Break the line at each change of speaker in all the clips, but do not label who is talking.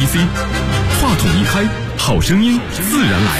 PC， 话筒一开，好声音自然来。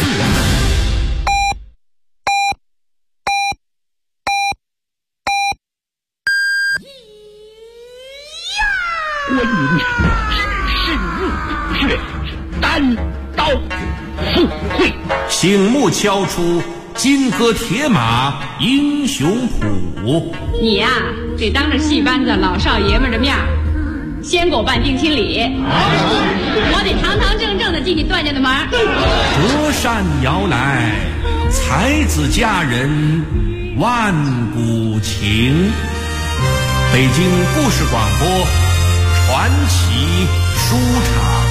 关云只是入却单刀赴会，
醒目敲出金戈铁马英雄谱。
你呀，得当着戏班子老少爷们的面先给我办定亲礼，我得堂堂正正的进你段家的门。
折扇摇来，才子佳人万古情。北京故事广播传奇书场。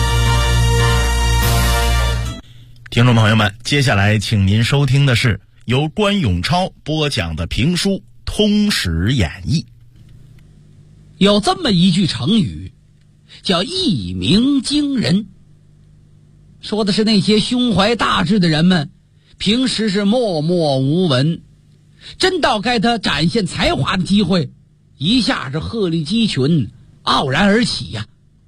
听众朋友们，接下来请您收听的是由关永超播讲的评书《通史演义》。
有这么一句成语叫一鸣惊人，说的是那些胸怀大志的人们平时是默默无闻，真到该他展现才华的机会，一下子鹤立鸡群，傲然而起呀。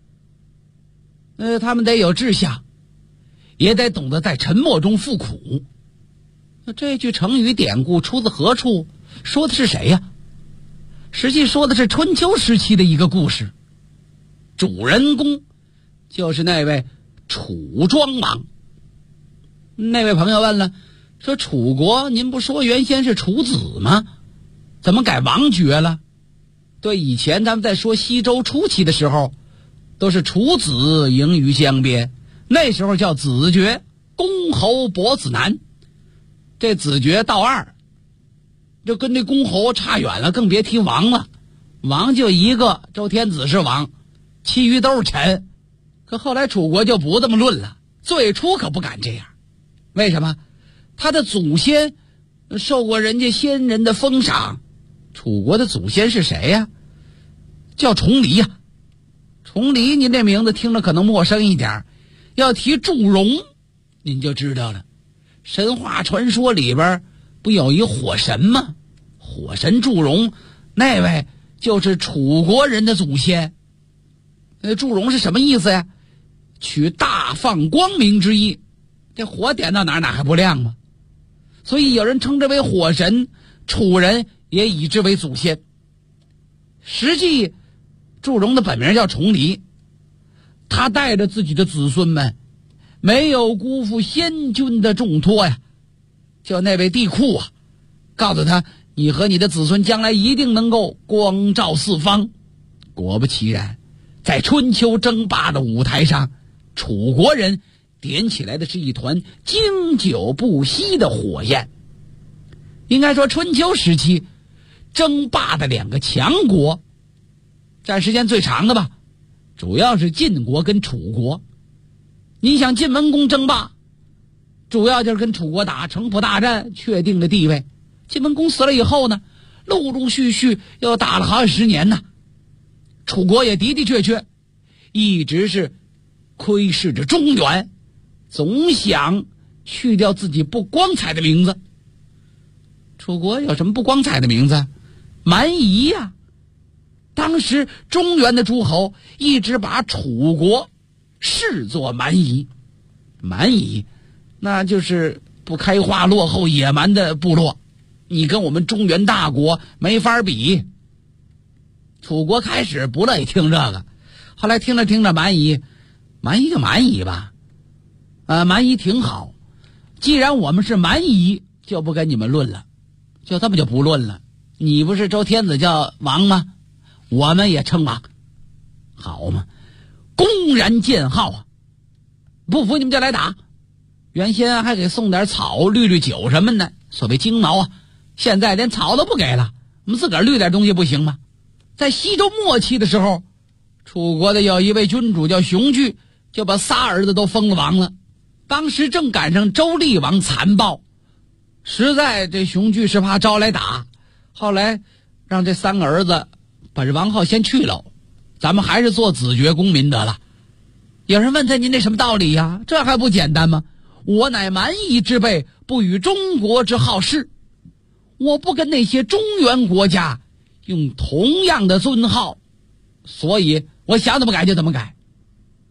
他们得有志向，也得懂得在沉默中付苦。那这句成语典故出自何处？说的是谁呀？实际说的是春秋时期的一个故事，主人公就是那位楚庄王。那位朋友问了，说楚国您不说原先是楚子吗？怎么改王爵了？对，以前咱们在说西周初期的时候，都是楚子迎于江边，那时候叫子爵，公侯伯子男。这子爵到二，就跟这公侯差远了，更别提王了。王就一个，周天子是王，其余都是臣。可后来楚国就不这么论了，最初可不敢这样。为什么？他的祖先受过人家先人的封赏。楚国的祖先是谁呀？叫重黎呀。重黎您这名字听着可能陌生一点，要提祝融您就知道了。神话传说里边不有一火神吗？火神祝融，那位就是楚国人的祖先。祝融是什么意思呀？取大放光明之意，这火点到哪还不亮吗？所以有人称之为火神，楚人也以之为祖先。实际祝融的本名叫重黎，他带着自己的子孙们没有辜负先君的重托呀，叫那位帝喾啊，告诉他你和你的子孙将来一定能够光照四方。果不其然，在春秋争霸的舞台上，楚国人点起来的是一团经久不息的火焰。应该说春秋时期争霸的两个强国，占时间最长的吧，主要是晋国跟楚国。你想晋文公争霸，主要就是跟楚国打城濮大战，确定了地位。晋文公死了以后呢，陆陆续续又打了好几十年呢。楚国也的的确确一直是窥视着中原，总想去掉自己不光彩的名字。楚国有什么不光彩的名字？蛮夷呀。当时中原的诸侯一直把楚国视作蛮夷。蛮夷那就是不开化、落后、野蛮的部落，你跟我们中原大国没法比。楚国开始不乐意听这个，后来听着听着蛮夷就蛮夷吧，蛮夷挺好。既然我们是蛮夷，就不跟你们论了，就这么就不论了。你不是周天子叫王吗？我们也称王，好嘛，公然建号啊！不服你们就来打。原先还给送点草、滤酒什么的，所谓精毛啊。现在连草都不给了，我们自个儿滤点东西不行吗？在西周末期的时候，楚国的有一位君主叫熊惧，就把仨儿子都封了王了。当时正赶上周厉王残暴，实在这熊惧是怕招来打，后来让这三个儿子把这王号先去了，咱们还是做子爵公民得了。有人问他，您这什么道理呀？这还不简单吗？我乃蛮夷之辈，不与中国之好事，我不跟那些中原国家用同样的尊号，所以我想怎么改就怎么改。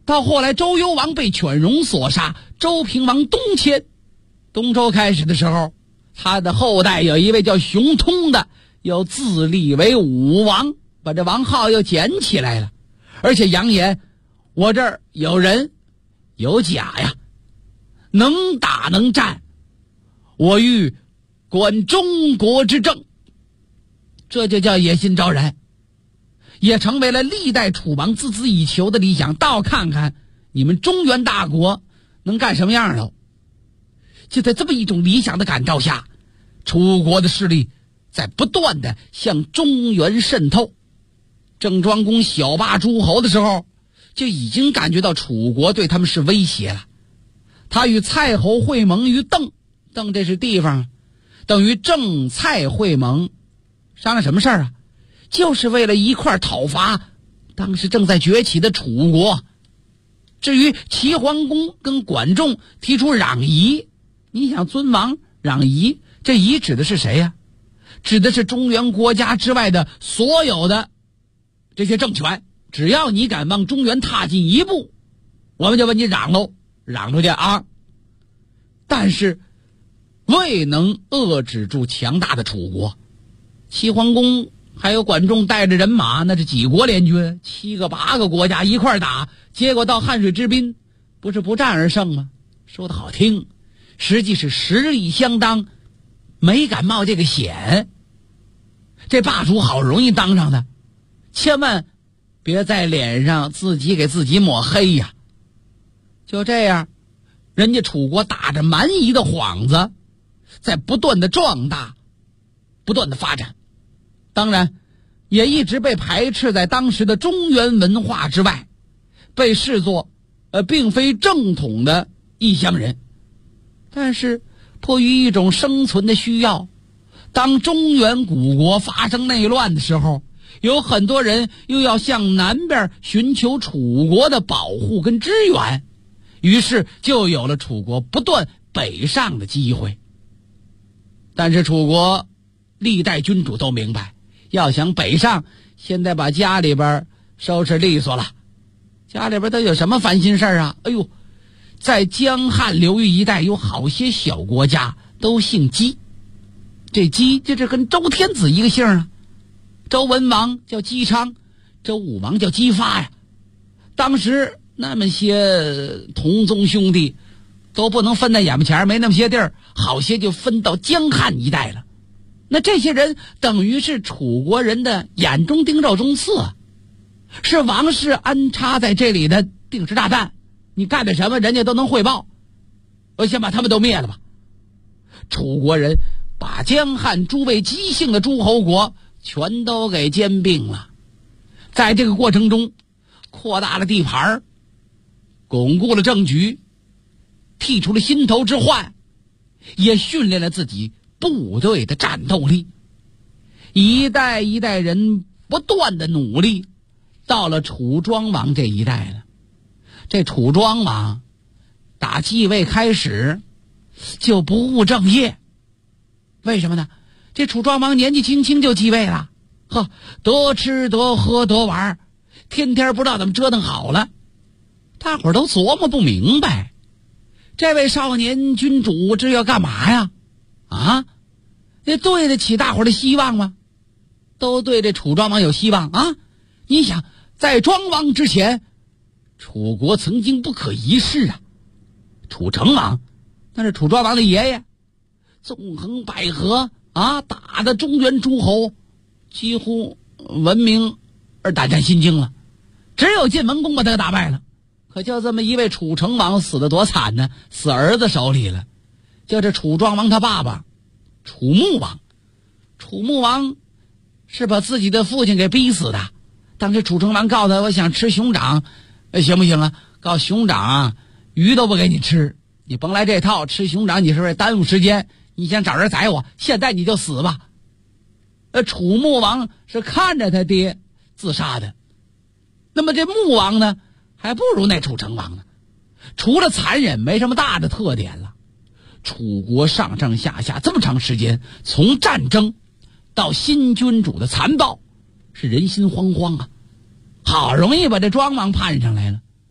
到后来周幽王被犬戎所杀，周平王东迁，东周开始的时候，他的后代有一位叫熊通的，又自立为武王，把这王号又捡起来了，而且扬言我这儿有人有甲呀，能打能战，我欲管中国之政，这就叫野心昭然，也成为了历代楚王孜孜以求的理想。倒看看你们中原大国能干什么样了。就在这么一种理想的感召下，楚国的势力在不断的向中原渗透。郑庄公小霸诸侯的时候，就已经感觉到楚国对他们是威胁了。他与蔡侯会盟于邓，邓这是地方，等于郑蔡会盟，商量什么事儿啊？就是为了一块讨伐当时正在崛起的楚国。至于齐桓公跟管仲提出攘夷，你想尊王攘夷，这夷指的是谁呀？指的是中原国家之外的所有的这些政权，只要你敢往中原踏进一步，我们就把你攘喽，攘出去啊！但是未能遏制住强大的楚国。齐桓公还有管仲带着人马，那是几国联军，7个8个国家一块打，结果到汉水之滨，不是不战而胜吗？说得好听，实际是实力相当，没敢冒这个险。这霸主好容易当上的，千万别在脸上自己给自己抹黑呀。就这样，人家楚国打着蛮夷的幌子，在不断的壮大，不断的发展。当然也一直被排斥在当时的中原文化之外，被视作并非正统的异乡人。但是迫于一种生存的需要，当中原古国发生内乱的时候，有很多人又要向南边寻求楚国的保护跟支援，于是就有了楚国不断北上的机会。但是楚国历代君主都明白，要想北上，现在把家里边收拾利索了。家里边都有什么烦心事儿啊？哎呦，在江汉流域一带有好些小国家都姓姬，这姬就是跟周天子一个姓啊。周文王叫姬昌，周武王叫姬发呀。当时那么些同宗兄弟都不能分在眼巴前，没那么些地儿，好些就分到江汉一带了。那这些人等于是楚国人的眼中钉肉中刺，是王室安插在这里的定时炸弹，你干点什么人家都能汇报。我先把他们都灭了吧。楚国人把江汉诸位姬姓的诸侯国全都给兼并了，在这个过程中扩大了地盘，巩固了政局，剔除了心头之患，也训练了自己部队的战斗力。一代一代人不断的努力，到了楚庄王这一代了。这楚庄王打继位开始就不务正业，为什么呢？这楚庄王年纪轻轻就继位了，得吃得喝得玩，天天不知道怎么折腾好了。大伙儿都琢磨不明白，这位少年君主这要干嘛呀？这对得起大伙儿的希望吗？都对这楚庄王有希望啊！你想，在庄王之前，楚国曾经不可一世啊。楚成王那是楚庄王的爷爷，纵横捭阖啊，打的中原诸侯几乎闻名而胆战心惊了。只有晋文公把他给打败了。可就这么一位楚成王死得多惨呢，死儿子手里了。就这楚庄王他爸爸楚穆王，楚穆王是把自己的父亲给逼死的。当时楚成王告诉他，我想吃熊掌，行不行啊？告诉熊掌啊，鱼都不给你吃，你甭来这套，吃熊掌你是不是耽误时间？你想找人宰我，现在你就死吧。楚穆王是看着他爹自杀的。那么这穆王呢，还不如那楚成王呢。除了残忍，没什么大的特点了。楚国上上下下这么长时间，从战争到新君主的残暴，是人心惶惶啊。好容易把这庄王盼上来了，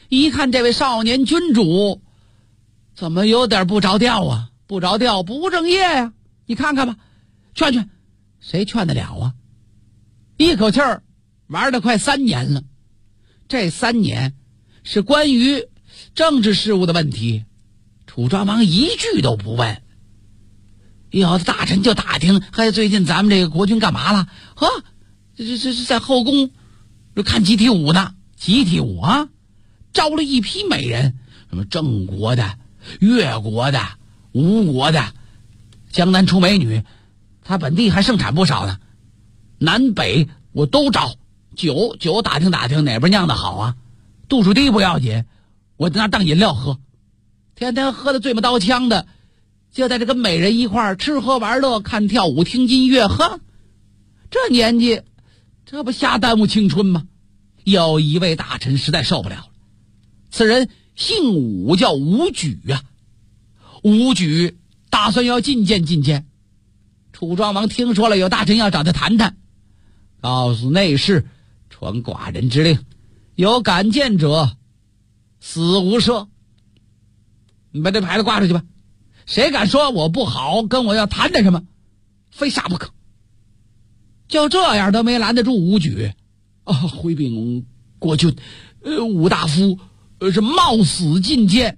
一看这位少年君主怎么有点不着调啊，不着调，不务正业呀，你看看吧，劝劝谁劝得了啊？一口气儿玩了快3年了，这3年是关于政治事务的问题，楚庄王一句都不问。有的大臣就打听，嘿，最近咱们这个国君干嘛了？呵，这在后宫看集体舞呢，集体舞啊，招了一批美人，什么郑国的、越国的、吴国的，江南出美女，他本地还盛产不少呢。南北我都招，酒打听打听哪边酿的好啊，度数低不要紧，我拿当饮料喝，天天喝的醉不刀枪的，就在这跟美人一块儿吃喝玩乐，看跳舞听音乐，呵，这年纪这不瞎耽误青春吗？有一位大臣实在受不了了，此人姓武，叫武举啊。武举打算要觐见。楚庄王听说了有大臣要找他谈谈，告诉内侍传寡人之令，有敢见者死无赦。你把这牌子挂出去吧，谁敢说我不好，跟我要谈谈什么，非杀不可。就这样都没拦得住武举啊！回禀国君，武大夫是冒死觐见。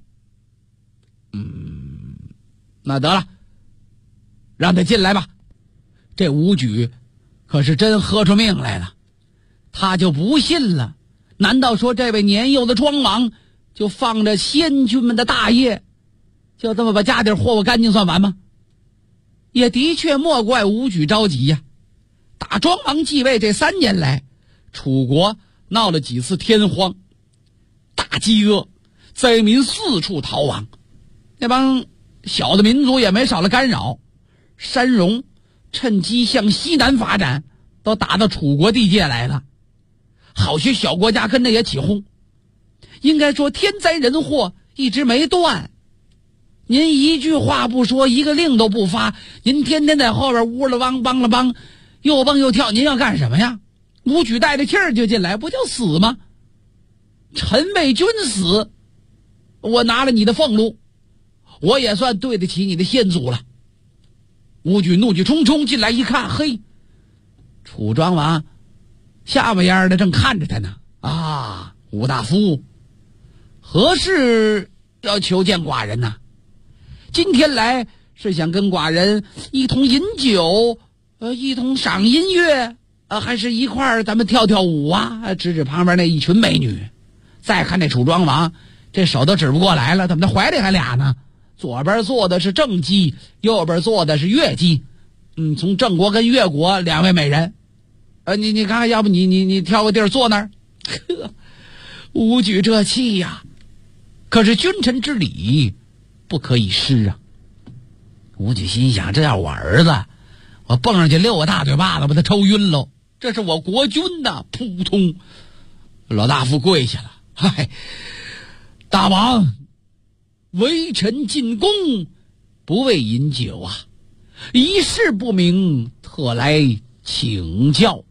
那得了，让他进来吧。这武举可是真喝出命来了，他就不信了。难道说这位年幼的庄王就放着先君们的大业，就这么把家底霍霍干净算完吗？也的确莫怪武举着急呀。打庄王继位这3年来，楚国闹了几次天荒，大饥饿，灾民四处逃亡，那帮小的民族也没少了干扰。山戎趁机向西南发展，都打到楚国地界来了。好些小国家跟着也起哄，应该说天灾人祸一直没断。您一句话不说，一个令都不发，您天天在后边呜了汪梆了梆，又蹦又跳，您要干什么呀？武举带着气儿就进来，不就死吗？臣为君死，我拿了你的俸禄，我也算对得起你的先祖了。武举怒气冲冲进来一看，嘿，楚庄王下巴烟的正看着他呢。啊，武大夫，何事要求见寡人呢？今天来是想跟寡人一同饮酒，一同赏音乐，还是一块儿咱们跳跳舞啊？指指旁边那一群美女。再看这楚庄王，这手都指不过来了，怎么的怀里还俩呢？左边坐的是郑姬，右边坐的是越姬。从郑国跟越国2位美人。你看，要不你挑个地儿坐那儿。武举这气呀，可是君臣之礼不可以失啊。武举心想，这要我儿子，我蹦上去6个大嘴巴子把他抽晕喽。这是我国君呐！扑通，老大夫跪下了。嗨，大王，微臣进宫不为饮酒啊，一事不明，特来请教。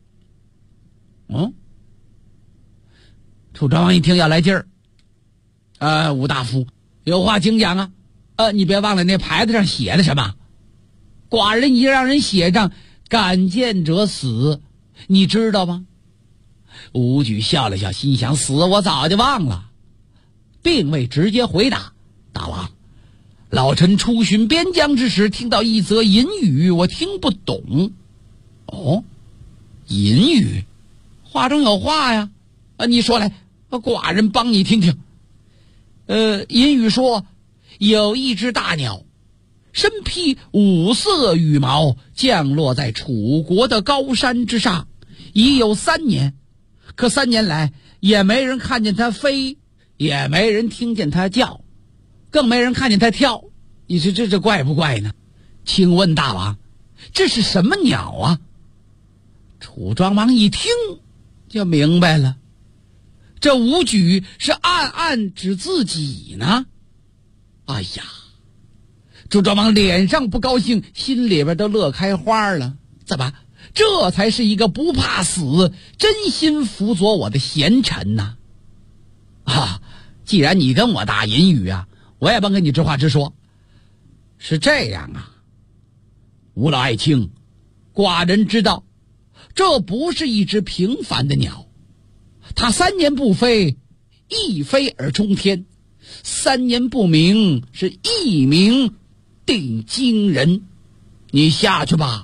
楚庄王一听要来劲儿，武大夫有话请讲啊。你别忘了那牌子上写的什么，寡人已让人写上敢见者死，你知道吗？武举笑了笑，心想死我早就忘了，并未直接回答。大王，老臣出巡边疆之时，听到一则隐语，我听不懂。隐语，话中有话呀。你说来，寡人帮你听听。隐语说，有一只大鸟，身披5色羽毛，降落在楚国的高山之上，已有3年。可3年来，也没人看见它飞，也没人听见它叫，更没人看见它跳。你说这怪不怪呢？请问大王，这是什么鸟啊？楚庄王一听就明白了，这武举是暗暗指自己呢。哎呀，楚庄王脸上不高兴，心里边都乐开花了。怎么，这才是一个不怕死、真心辅佐我的贤臣呐！ 既然你跟我打银语啊，我也甭跟你直话直说。是这样啊，吴老爱卿，寡人知道，这不是一只平凡的鸟，它3年不飞，一飞而冲天；3年不鸣，是一鸣定惊人。你下去吧。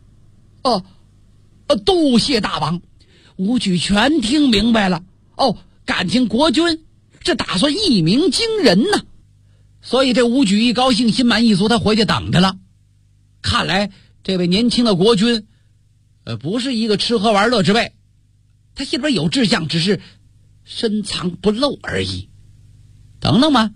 多谢大王，武举全听明白了。感情国君这打算一鸣惊人呢。所以这武举一高兴，心满意足，他回去等着了。看来这位年轻的国君不是一个吃喝玩乐之辈，他心里边有志向，只是深藏不露而已。等等吧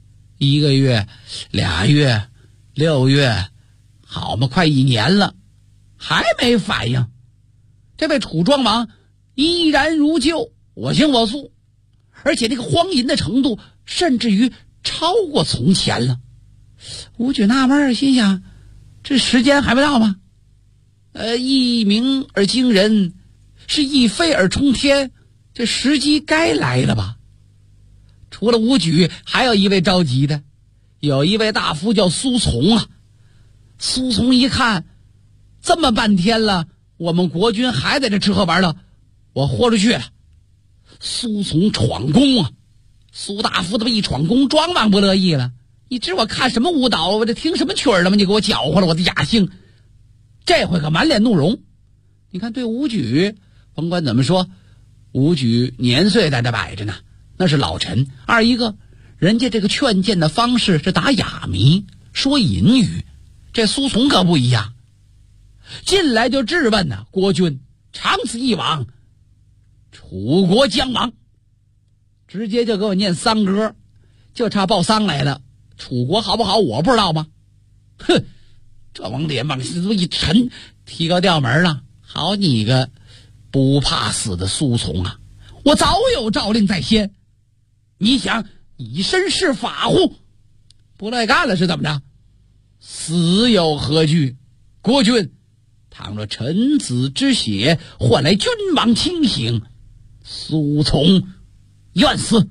，1个月、2月、6月，好嘛，快1年了，还没反应。这位楚庄王依然如旧，我行我素，而且这个荒淫的程度甚至于超过从前了。武举纳闷，心想这时间还没到吗？一鸣而惊人，是一飞而冲天，这时机该来了吧？除了武举，还有一位着急的，有一位大夫叫苏从啊。苏从一看，这么半天了，我们国君还在这吃喝玩乐，我豁出去了。苏从闯宫啊，苏大夫这么一闯宫，庄王不乐意了。你知我看什么舞蹈，我这听什么曲儿了吗？你给我搅和了我的雅兴。这回可满脸怒容。你看对武举，甭管怎么说，武举年岁在这摆着呢，那是老臣。二一个，人家这个劝谏的方式是打哑谜，说隐语。这苏从可不一样，进来就质问呢，国君长此以往，楚国将亡。直接就给我念丧歌，就差报丧来了。楚国好不好我不知道吗？哼，这王脸往一沉，提高调门了。好你个不怕死的苏从啊，我早有诏令在先，你想以身试法乎？不乐意干了是怎么着？死有何惧？国君，倘若臣子之血换来君王清醒，苏从愿死。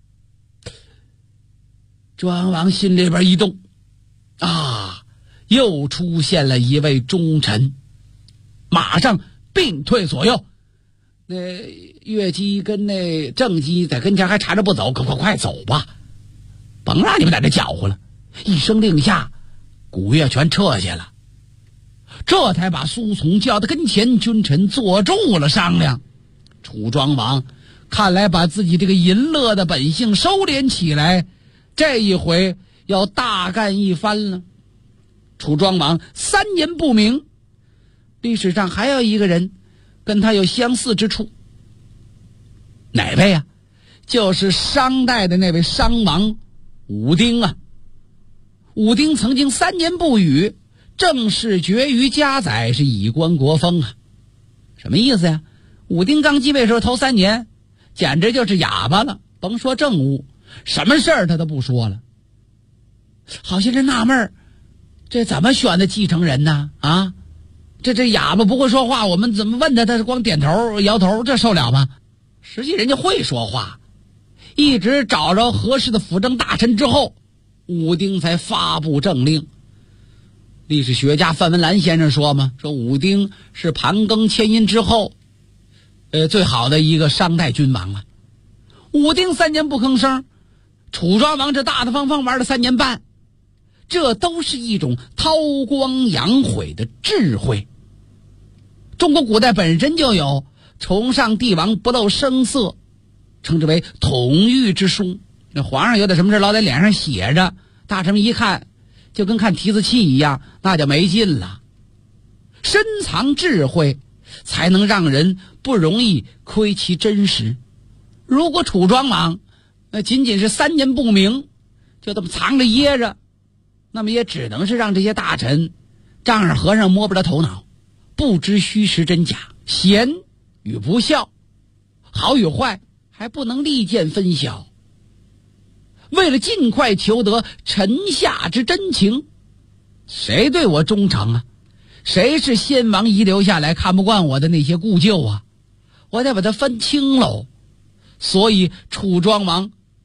庄王心里边一动啊，又出现了一位忠臣，马上并退左右。那乐姬跟那正姬在跟前还缠着不走，快走吧，甭让你们在这搅和了。一声令下，鼓乐全撤下了，这才把苏从叫到跟前，君臣坐住了商量。楚庄王看来把自己这个淫乐的本性收敛起来，这一回要大干一番了。楚庄王3年不鸣，历史上还有一个人跟他有相似之处。哪位啊？就是商代的那位商王武丁啊。武丁曾经3年不语，正式绝于家宰，是以观国风啊。什么意思呀？武丁刚继位时候头3年简直就是哑巴了，甭说政务，什么事儿他都不说了。好些人纳闷儿，这怎么选的继承人呢？啊，这哑巴不会说话，我们怎么问他，他是光点头摇头，这受了吗？实际人家会说话，一直找着合适的辅政大臣之后，武丁才发布政令。历史学家范文澜先生说嘛，说武丁是盘庚迁殷之后最好的一个商代君王了。武丁3年不吭声，楚庄王这大大方方玩了3年半，这都是一种韬光养晦的智慧。中国古代本身就有崇尚帝王不露声色，称之为统御之术。那皇上有点什么事老在脸上写着，大臣们一看就跟看提字器一样，那就没劲了。深藏智慧才能让人不容易窥其真实。如果楚庄王那仅仅是3年不鸣，就这么藏着掖着，那么也只能是让这些大臣丈二和尚摸不着头脑，不知虚实真假，贤与不孝，好与坏还不能立见分晓。为了尽快求得臣下之真情，谁对我忠诚啊？谁是先王遗留下来看不惯我的那些故旧啊？我得把它分清喽。所以楚庄王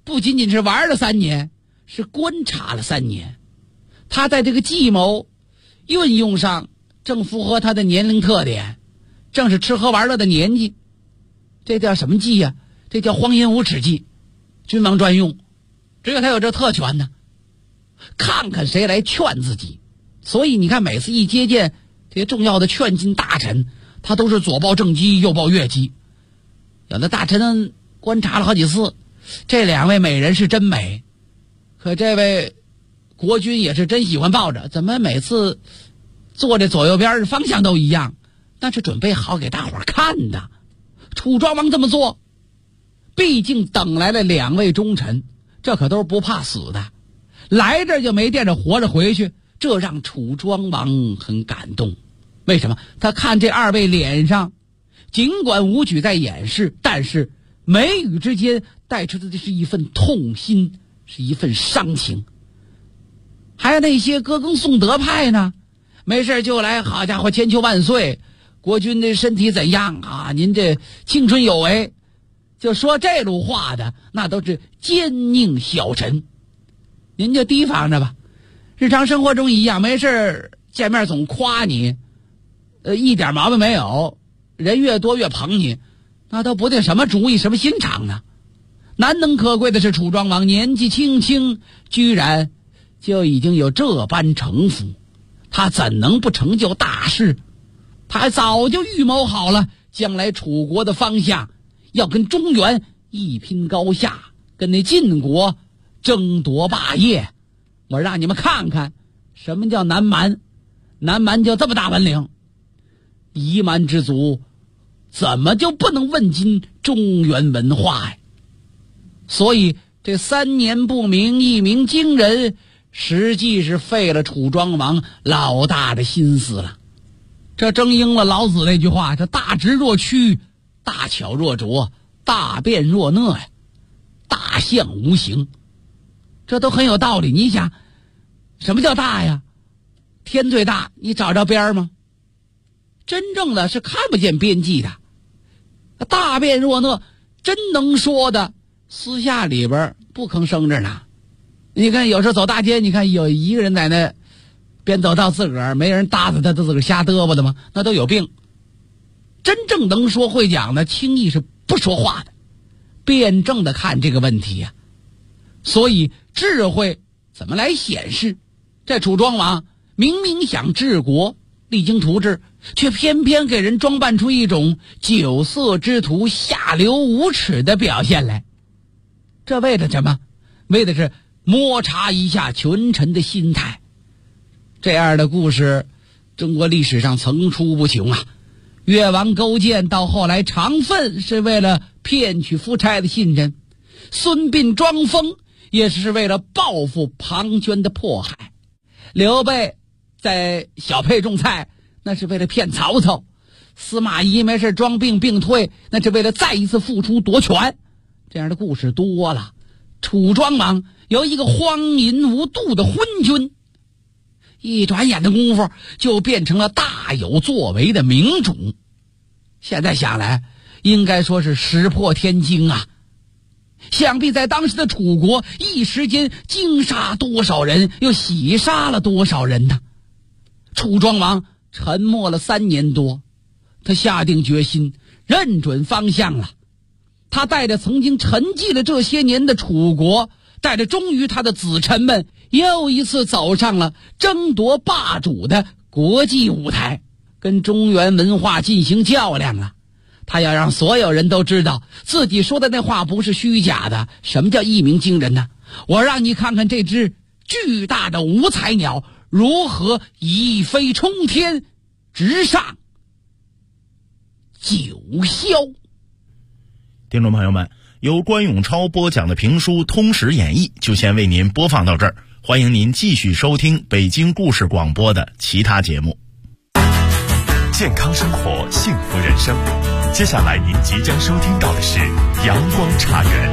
不仅仅是玩了3年，是观察了3年。他在这个计谋运用上正符合他的年龄特点，正是吃喝玩乐的年纪。这叫什么计呀？这叫荒淫无耻计，君王专用，只有他有这特权呢。看看谁来劝自己。所以你看，每次一接见这些重要的劝进大臣，他都是左抱正击，右抱越击。有的大臣观察了好几次，这2位美人是真美，可这位国君也是真喜欢抱着，怎么每次坐这左右边方向都一样？那是准备好给大伙儿看的。楚庄王这么做，毕竟等来了2位忠臣，这可都是不怕死的，来这就没惦着活着回去，这让楚庄王很感动。为什么？他看这2位脸上尽管武举在掩饰，但是眉宇之间带出的是一份痛心，是一份伤情。还有那些歌功颂德派呢，没事就来，好家伙，千秋万岁，国君的身体怎样啊？您这青春有为，就说这路话的，那都是奸佞小臣。您就提防着吧，日常生活中一样，没事见面总夸你，一点毛病没有，人越多越捧你，那都不定什么主意，什么心肠呢？难能可贵的是，楚庄王年纪轻轻，居然就已经有这般城府，他怎能不成就大事？他还早就预谋好了将来楚国的方向，要跟中原一拼高下，跟那晋国争夺霸业。我让你们看看什么叫南蛮，南蛮就这么大本领，夷蛮之族怎么就不能问津中原文化呀？所以这3年不鸣，一鸣惊人，实际是费了楚庄王老大的心思了。这正应了老子那句话，这大直若屈，大巧若拙，大辩若讷呀，大象无形。这都很有道理。你想什么叫大呀？天最大，你找着边吗？真正的是看不见边际的。大辩若讷，真能说的私下里边不吭声着呢。你看有时候走大街，你看有一个人在那边走到自个儿没人搭着他，自个儿瞎嘚啵的吗？那都有病。真正能说会讲的，轻易是不说话的，辩证的看这个问题呀。所以智慧怎么来显示？这楚庄王明明想治国，励精图治，却偏偏给人装扮出一种酒色之徒、下流无耻的表现来。这为了什么？为的是摸查一下群臣的心态。这样的故事中国历史上层出不穷啊。越王勾践到后来肠粪是为了骗取夫差的信任，孙膑装疯也是为了报复庞涓的迫害，刘备在小沛种菜那是为了骗曹操，司马懿没事装病病退，那是为了再一次复出夺权。这样的故事多了。楚庄王由一个荒淫无度的昏君，一转眼的功夫就变成了大有作为的明主。现在想来应该说是石破天惊啊。想必在当时的楚国，一时间惊杀多少人，又喜杀了多少人呢？楚庄王沉默了3年多，他下定决心，认准方向了。他带着曾经沉寂了这些年的楚国，带着忠于他的子臣们，又一次走上了争夺霸主的国际舞台，跟中原文化进行较量了。他要让所有人都知道自己说的那话不是虚假的。什么叫一鸣惊人呢？我让你看看这只巨大的五彩鸟如何一飞冲天，直上九霄。
听众朋友们，由关永超播讲的评书《通史演义》就先为您播放到这儿，欢迎您继续收听北京故事广播的其他节目。
健康生活，幸福人生。接下来您即将收听到的是阳光茶园。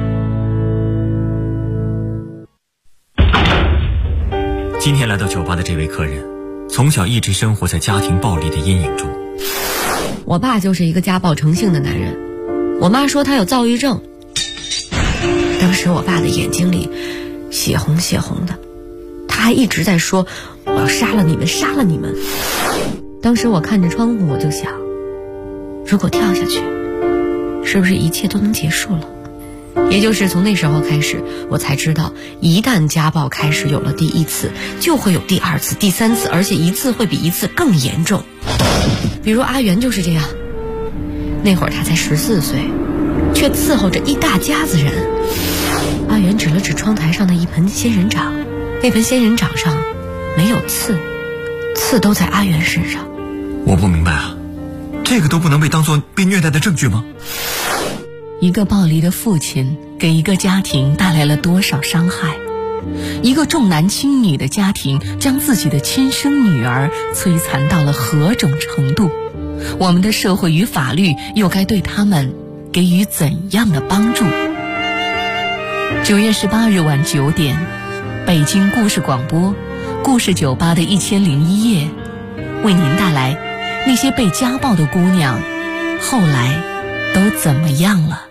今天来到酒吧的这位客人，从小一直生活在家庭暴力的阴影中。
我爸就是一个家暴成性的男人，我妈说他有躁郁症， 当时我爸的眼睛里血红血红的，他还一直在说我要杀了你们，杀了你们。当时我看着窗户，我就想，如果跳下去，是不是一切都能结束了？也就是从那时候开始，我才知道，一旦家暴开始有了第一次，就会有第二次、第三次，而且一次会比一次更严重。比如阿元就是这样，那会儿他才14岁，却伺候着一大家子人。阿元指了指窗台上的一盆仙人掌，那盆仙人掌上没有刺，刺都在阿元身上。
我不明白啊，这个都不能被当作被虐待的证据吗？
一个暴力的父亲给一个家庭带来了多少伤害？一个重男轻女的家庭将自己的亲生女儿摧残到了何种程度？我们的社会与法律又该对他们给予怎样的帮助？9月18日晚9点，北京故事广播故事酒吧的1001夜，为您带来那些被家暴的姑娘后来都怎么样了。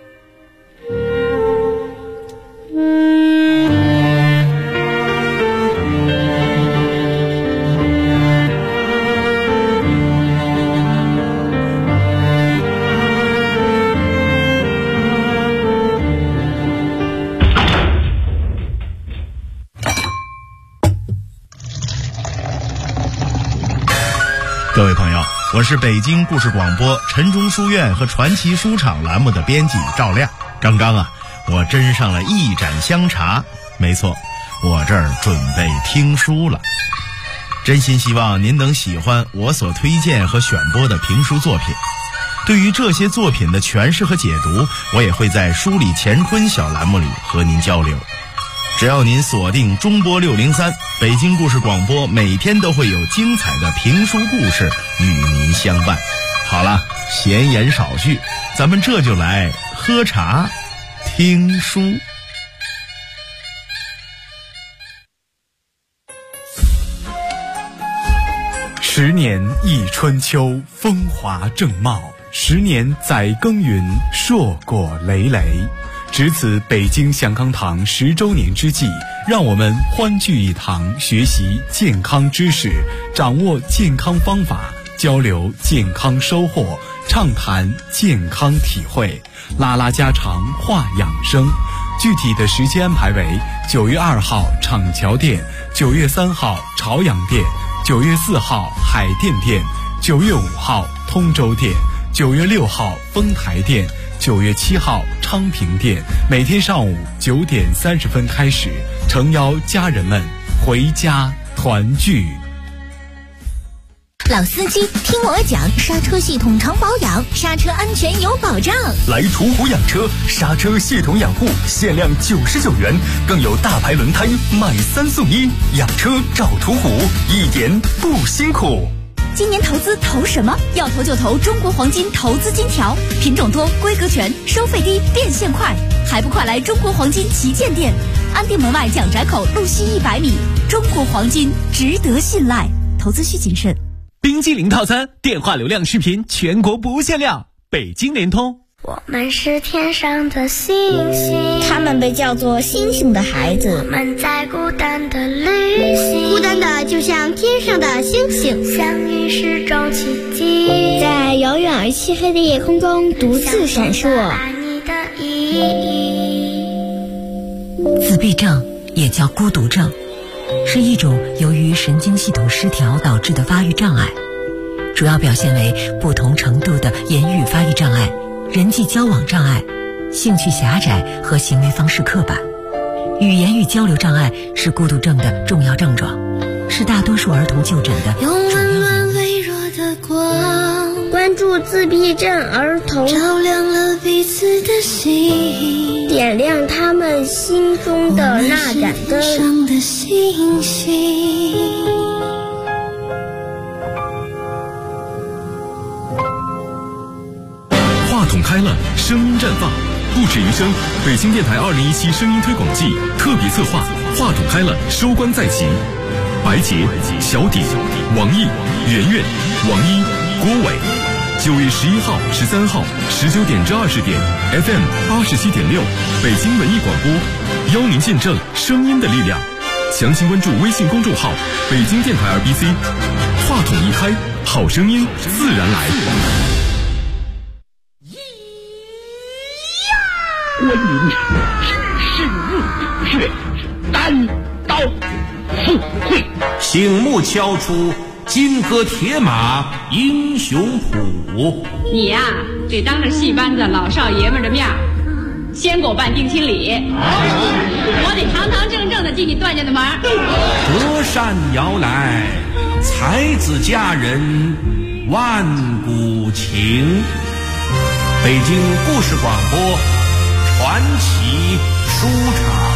各位朋友，我是北京故事广播晨钟书院和传奇书场栏目的编辑赵亮。刚刚我斟上了一盏香茶，没错，我这儿准备听书了。真心希望您能喜欢我所推荐和选播的评书作品。对于这些作品的诠释和解读，我也会在书里乾坤小栏目里和您交流。只要您锁定中波603，北京故事广播每天都会有精彩的评书故事与您相伴。好了，闲言少叙，咱们这就来喝茶听书。
10年一春秋，风华正茂；10年载耕耘，硕果累累。值此北京祥康堂10周年之际，让我们欢聚一堂，学习健康知识，掌握健康方法，交流健康收获，畅谈健康体会，拉拉家常，话养生。具体的时间安排为9月2号厂桥店，9月3号朝阳店，9月4号海淀店，9月5号通州店，9月6号丰台店，9月7号昌平店。每天上午9点30分开始，诚邀家人们回家团聚。
老司机听我讲，刹车系统常保养，刹车安全有保障。
来途虎养车，刹车系统养护限量99元，更有大牌轮胎买3送1，养车找途虎，一点不辛苦。
今年投资投什么？要投就投中国黄金投资金条，品种多，规格全，收费低，变现快，还不快来中国黄金旗舰店，安定门外蒋宅口路西100米。中国黄金值得信赖，投资需谨慎。
冰激凌套餐，电话流量视频全国不限量，北京联通。
我们是天上的星星，
他们被叫做星星的孩子。
我们在孤单的旅行，
孤单的就像天上的星星，
相遇是种奇迹，
在遥远而漆黑的夜空中独自闪烁。
爱你的意义。
自闭症也叫孤独症，是一种由于神经系统失调导致的发育障碍，主要表现为不同程度的言语发育障碍、人际交往障碍、兴趣狭窄和行为方式刻板。语言与交流障碍是孤独症的重要症状，是大多数儿童就诊的主要原因。
用温暖微弱的光，
关注自闭症儿童，
照亮了彼此的心，
点亮他们心中的那盏灯。
上的星星。
话筒开了，声音绽放，不止余生。北京电台2017声音推广季特别策划，话筒开了，收官在即。白洁、小鼎、王毅、圆圆、王一、郭伟，
9月11号、13号19点至20点 FM 87.6北京文艺广播，邀您见证声音的力量。详情关注微信公众号北京电台 RBC， 话筒一开，好声音自然来。
关云是日月单刀赴会，
醒目敲出金戈铁马英雄谱。
你呀，得当着戏班子老少爷们的面先给我办定亲礼，我得堂堂正正的进你段家的门。
隔山摇来，才子佳人万古情。北京故事广播传奇书场。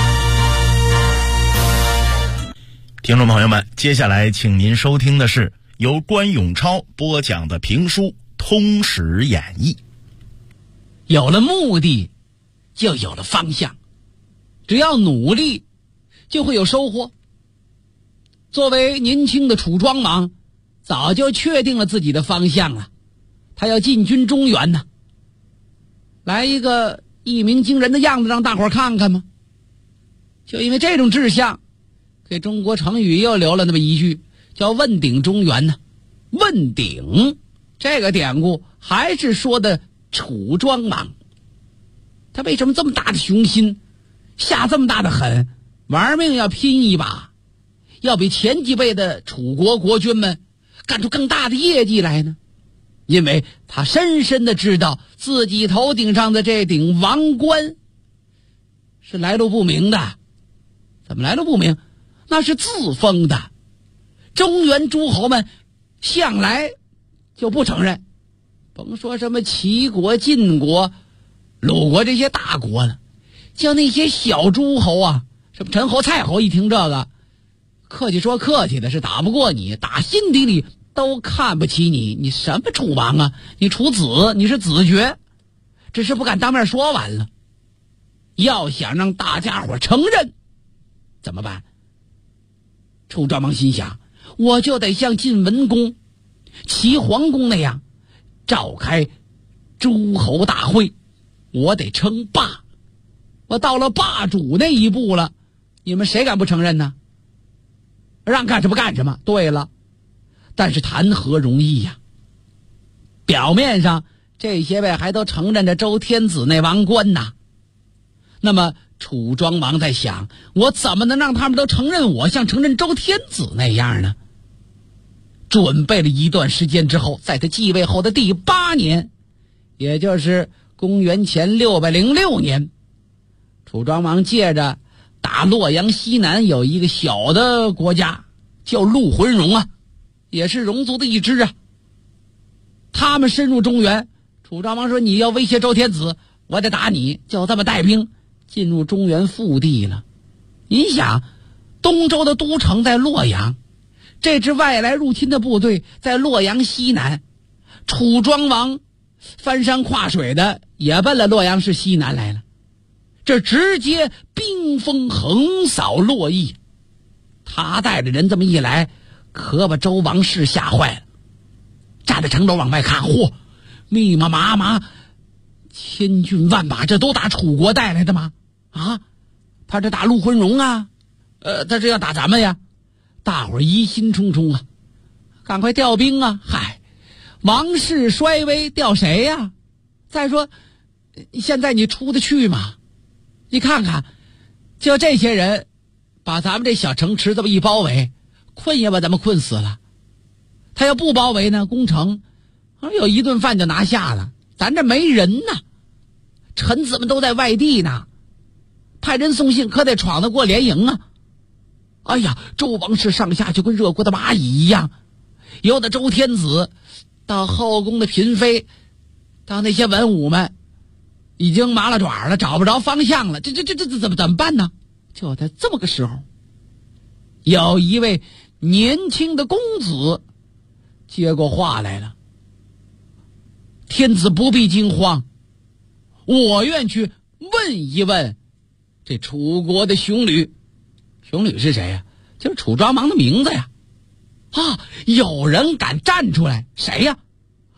听众朋友们，接下来请您收听的是由关永超播讲的评书《通史演义》。
有了目的，就有了方向，只要努力，就会有收获。作为年轻的楚庄王，早就确定了自己的方向了，他要进军中原呢。来一个一鸣惊人的样子让大伙儿看看吗？就因为这种志向，给中国成语又留了那么一句，叫问鼎中原呢。问鼎这个典故还是说的楚庄王，他为什么这么大的雄心，下这么大的狠，玩命要拼一把，要比前几辈的楚国国君们干出更大的业绩来呢？因为他深深的知道自己头顶上的这顶王冠是来路不明的。怎么来路不明？那是自封的，中原诸侯们向来就不承认，甭说什么齐国、晋国、鲁国这些大国了，就那些小诸侯啊，什么陈侯、蔡侯，一听这个，客气说客气的，是打不过你，打心底里都看不起你。你什么楚王啊？你楚子，你是子爵，只是不敢当面说完了。要想让大家伙承认，怎么办？楚庄王心想，我就得像晋文公、齐桓公那样，召开诸侯大会，我得称霸。我到了霸主那一步了，你们谁敢不承认呢？让干什么干什么。对了，但是谈何容易呀！表面上这些位还都承认着周天子那王冠呐。那么楚庄王在想，我怎么能让他们都承认我像承认周天子那样呢？准备了一段时间之后，在他继位后的第8年，也就是公元前606年，楚庄王借着打洛阳西南有一个小的国家叫陆浑戎啊，也是戎族的一支啊。他们深入中原，楚庄王说你要威胁周天子，我得打你，就这么带兵进入中原腹地了。你想，东周的都城在洛阳，这支外来入侵的部队在洛阳西南，楚庄王翻山跨水的也奔了洛阳市西南来了，这直接兵锋横扫洛邑。他带着人这么一来，可把周王室吓坏了，站在城楼往外看，嚯，密密麻麻千军万马，这都打楚国带来的吗？啊，他这打陆浑戎啊，他这要打咱们呀。大伙儿疑心忡忡啊，赶快调兵啊！嗨，王室衰微，调谁呀？再说现在你出得去吗？你看看，就这些人把咱们这小城池这么一包围，困也把咱们困死了。他要不包围呢，攻城有一顿饭就拿下了，咱这没人呢，臣子们都在外地呢，派人送信可得闯得过联营啊。哎呀，周王室上下就跟热锅的蚂蚁一样，由得周天子到后宫的嫔妃，到那些文武们已经麻了爪了，找不着方向了，这怎么办呢？就在这么个时候，有一位年轻的公子接过话来了：天子不必惊慌，我愿去问一问这楚国的雄吕。雄吕是谁呀？就是楚庄王的名字呀。啊，有人敢站出来？谁呀？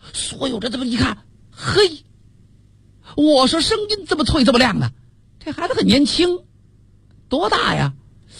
所有人这么一看，嘿，我说声音这么脆这么亮的，这孩子很年轻，多大呀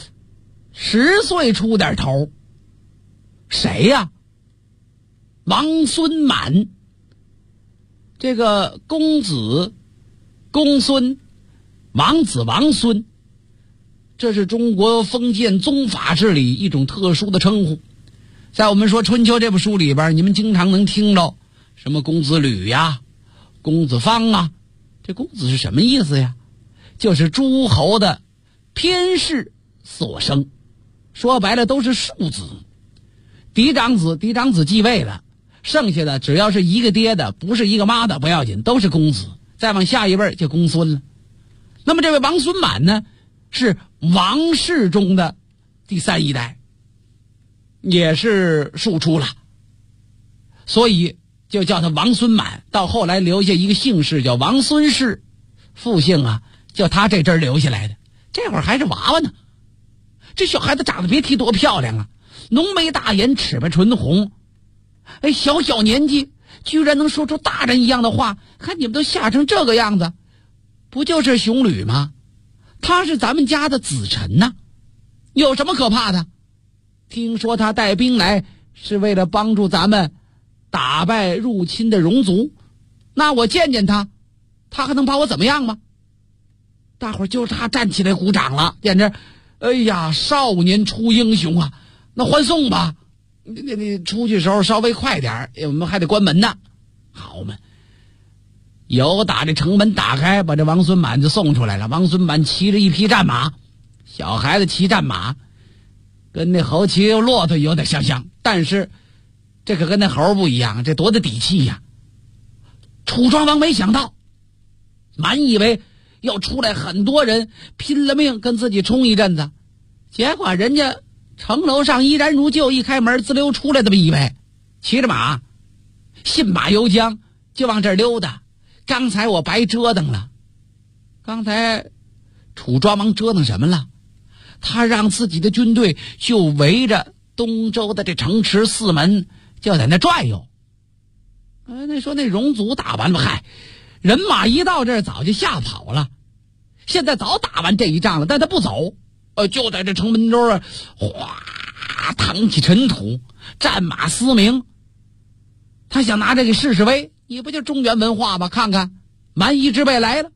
？10岁出点头。谁呀？王孙满。这个公子、公孙、王子、王孙，这是中国封建宗法制里一种特殊的称呼。在我们说《春秋》这部书里边，你们经常能听到什么公子吕呀、公子方啊。这公子是什么意思呀？就是诸侯的偏室所生，说白了都是庶子。嫡长子继位了，剩下的只要是一个爹的，不是一个妈的不要紧，都是公子。再往下一辈就公孙了。那么这位王孙满呢，是王室中的第3代，也是庶出了，所以就叫他王孙满。到后来留下一个姓氏叫王孙氏，复姓啊，就他这阵留下来的。这会儿还是娃娃呢，这小孩子长得别提多漂亮啊，浓眉大眼，齿白唇红，哎，小年纪居然能说出大人一样的话。看你们都吓成这个样子，不就是熊吕吗？他是咱们家的子臣呐，有什么可怕的？听说他带兵来是为了帮助咱们打败入侵的戎族，那我见见他，他还能把我怎么样吗？大伙儿就他站起来鼓掌了，简直，哎呀，少年出英雄啊！那欢送吧，你出去时候稍微快点，我们还得关门呢。好嘛，有打这城门打开，把这王孙满就送出来了。王孙满骑着一匹战马，小孩子骑战马，跟那猴骑骆驼有点像，但是这可跟那猴不一样，这多大底气呀！楚庄王没想到，满以为要出来很多人拼了命跟自己冲一阵子，结果人家城楼上依然如旧，一开门自溜出来这么一位，骑着马，信马由缰就往这儿溜达。刚才我白折腾了，刚才楚庄王折腾什么了？他让自己的军队就围着东周的这城池4门，就在那转悠。那说那戎族打完了，嗨，人马一到这儿早就吓跑了，现在早打完这一仗了，但他不走，就在这城门周啊，哗淌起尘土，战马嘶鸣。他想拿这个试试威，你不就中原文化吗？看看蛮夷之辈来了，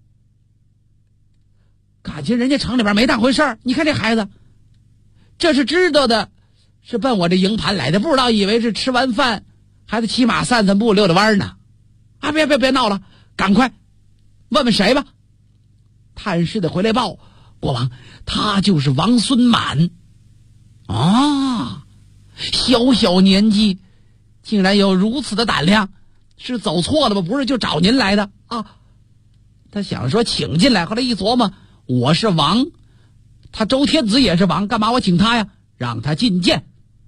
感情人家城里边没当回事儿。你看这孩子，这是知道的，是奔我这营盘来的，不知道以为是吃完饭还得骑马散步溜达弯呢。啊，别闹了，赶快问问谁吧。探视的回来报国王，他就是王孙满啊，小年纪竟然有如此的胆量，是走错了吧？不是就找您来的啊？他想说请进来，后来一琢磨，我是王，他周天子也是王，干嘛我请他呀？让他觐见。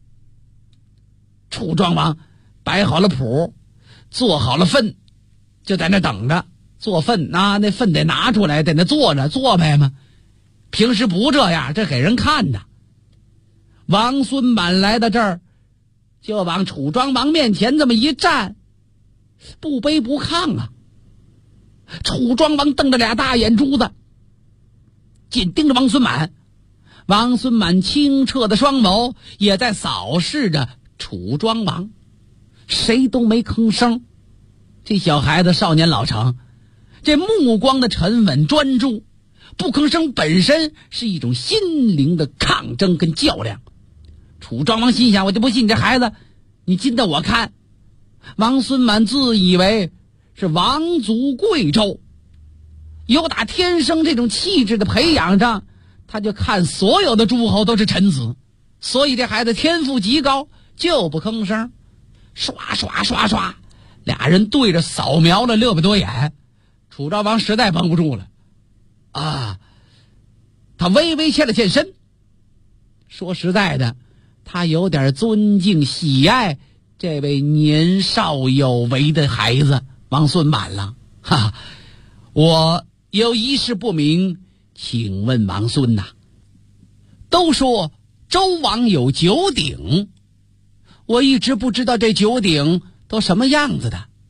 楚庄王摆好了谱，做好了粪，就在那等着做粪啊，那粪得拿出来，在那坐着做呗嘛。平时不这样，这给人看的。王孙满来到这儿，就往楚庄王面前这么一站，不卑不亢啊。楚庄王瞪着俩大眼珠子，紧盯着王孙满。王孙满清澈的双眸也在扫视着楚庄王，谁都没吭声。这小孩子少年老成，这目光的沉稳专注，不吭声本身是一种心灵的抗争跟较量。楚庄王心想，我就不信你这孩子，你今的我看。王孙满自以为是王族贵胄，有打天生这种气质的培养上，他就看所有的诸侯都是臣子，所以这孩子天赋极高，就不吭声。刷刷刷刷，俩人对着扫描了600多眼。楚昭王实在绷不住了啊，他微微欠了欠身。说实在的，他有点尊敬喜爱这位年少有为的孩子王孙满了。哈，我有一事不明，请问王孙呐。都说周王有9鼎，我一直不知道这9鼎都什么样子的，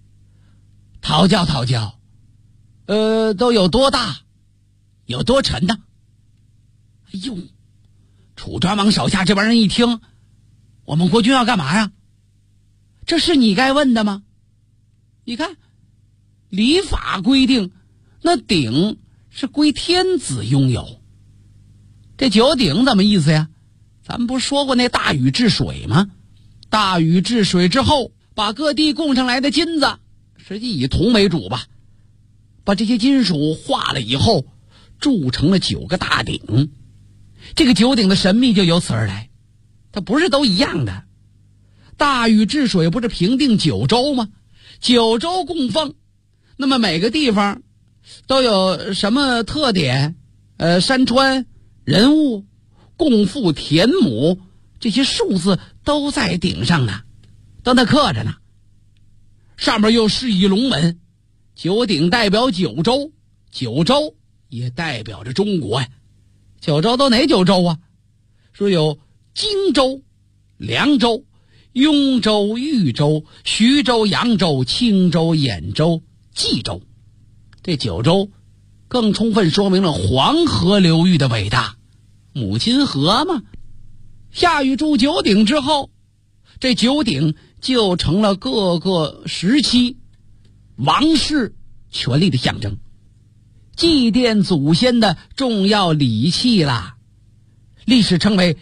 讨教，都有多大，有多沉呢？哎呦，楚庄王手下这帮人一听，我们国君要干嘛呀？这是你该问的吗？你看，礼法规定，那鼎是归天子拥有。这九鼎怎么意思呀？咱们不是说过那大禹治水吗？大禹治水之后，把各地供上来的金子，实际以铜为主吧，把这些金属化了以后，铸成了9个大鼎。这个九鼎的神秘就由此而来，它不是都一样的。大禹治水不是平定9州吗？9州供奉，那么每个地方都有什么特点？山川、人物、共富田亩，这些数字都在顶上呢，都那刻着呢。上面又是一龙门，9鼎代表9州，9州也代表着中国呀。9州都哪9州啊？说有荆州、凉州、雍州、豫州、徐州、扬州、青州、兖州、冀州。这9州更充分说明了黄河流域的伟大，母亲河嘛。夏禹铸9鼎之后，这9鼎就成了各个时期王室权力的象征，祭奠祖先的重要礼器啦。历史称为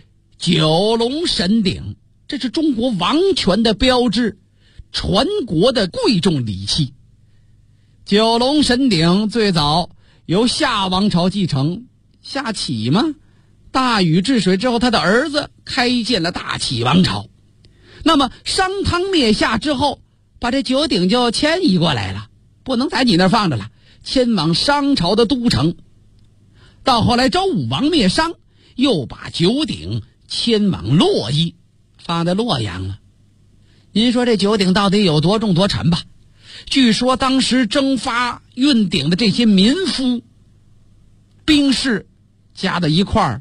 9龙神鼎，这是中国王权的标志，传国的贵重礼器。9龙神鼎最早由夏王朝继承，夏启嘛，大禹治水之后，他的儿子开建了大启王朝。那么商汤灭夏之后，把这9鼎就迁移过来了，不能在你那儿放着了，迁往商朝的都城。到后来周武王灭商，又把9鼎迁往洛邑，放在洛阳了。您说这9鼎到底有多重多沉吧？据说当时征发运鼎的这些民夫兵士加在一块儿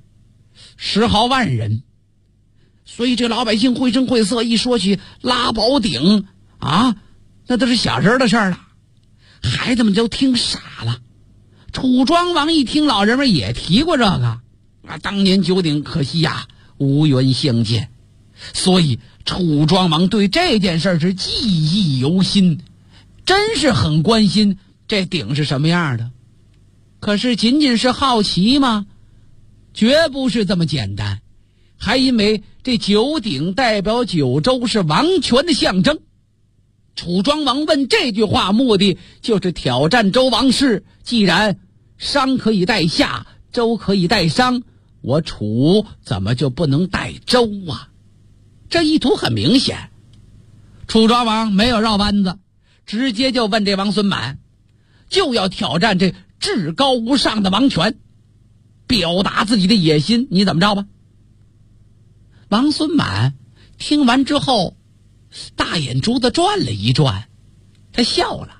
10好万人，所以这老百姓绘声绘色，一说起拉宝鼎啊，那都是小人的事儿了，孩子们都听傻了。楚庄王一听，老人们也提过这个啊，当年9鼎可惜呀，无缘相见，所以楚庄王对这件事是记忆犹新，真是很关心这鼎是什么样的。可是仅仅是好奇吗？绝不是这么简单，还因为这9鼎代表9州，是王权的象征。楚庄王问这句话目的就是挑战周王室，既然商可以代夏，周可以代商，我楚怎么就不能代周啊？这意图很明显。楚庄王没有绕弯子，直接就问这王孙满，就要挑战这至高无上的王权，表达自己的野心，你怎么着吧？王孙满听完之后，大眼珠子转了一转，他笑了。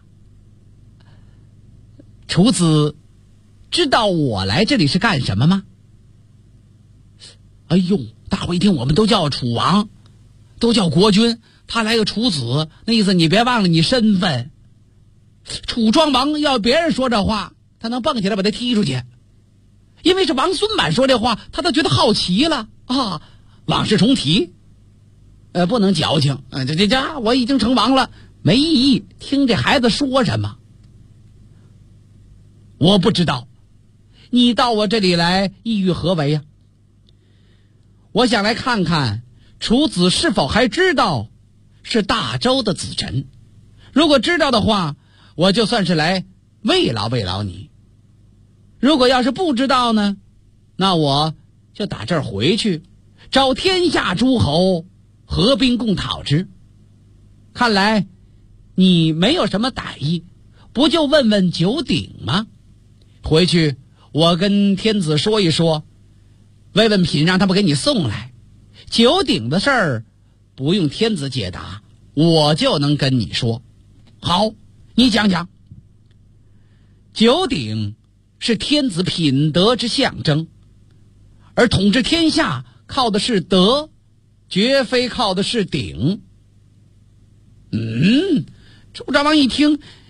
楚子知道我来这里是干什么吗？哎呦，大伙一听，我们都叫楚王，都叫国君，他来个楚子，那意思你别忘了你身份。楚庄王要别人说这话，他能蹦起来把他踢出去，因为是王孙满说这话，他都觉得好奇了啊，往事重提，不能矫情，这我已经成王了，没意义，听这孩子说什么。我不知道你到我这里来意欲何为呀？我想来看看楚子是否还知道是大周的子臣，如果知道的话，我就算是来慰劳慰劳你；如果要是不知道呢，那我就打这儿回去，找天下诸侯合兵共讨之。看来你没有什么歹意，不就问问9鼎吗？回去我跟天子说一说，慰问品让他们给你送来。9鼎的事儿不用天子解答，我就能跟你说。好，你讲讲。9鼎是天子品德之象征，而统治天下靠的是德，绝非靠的是鼎。楚庄王一听，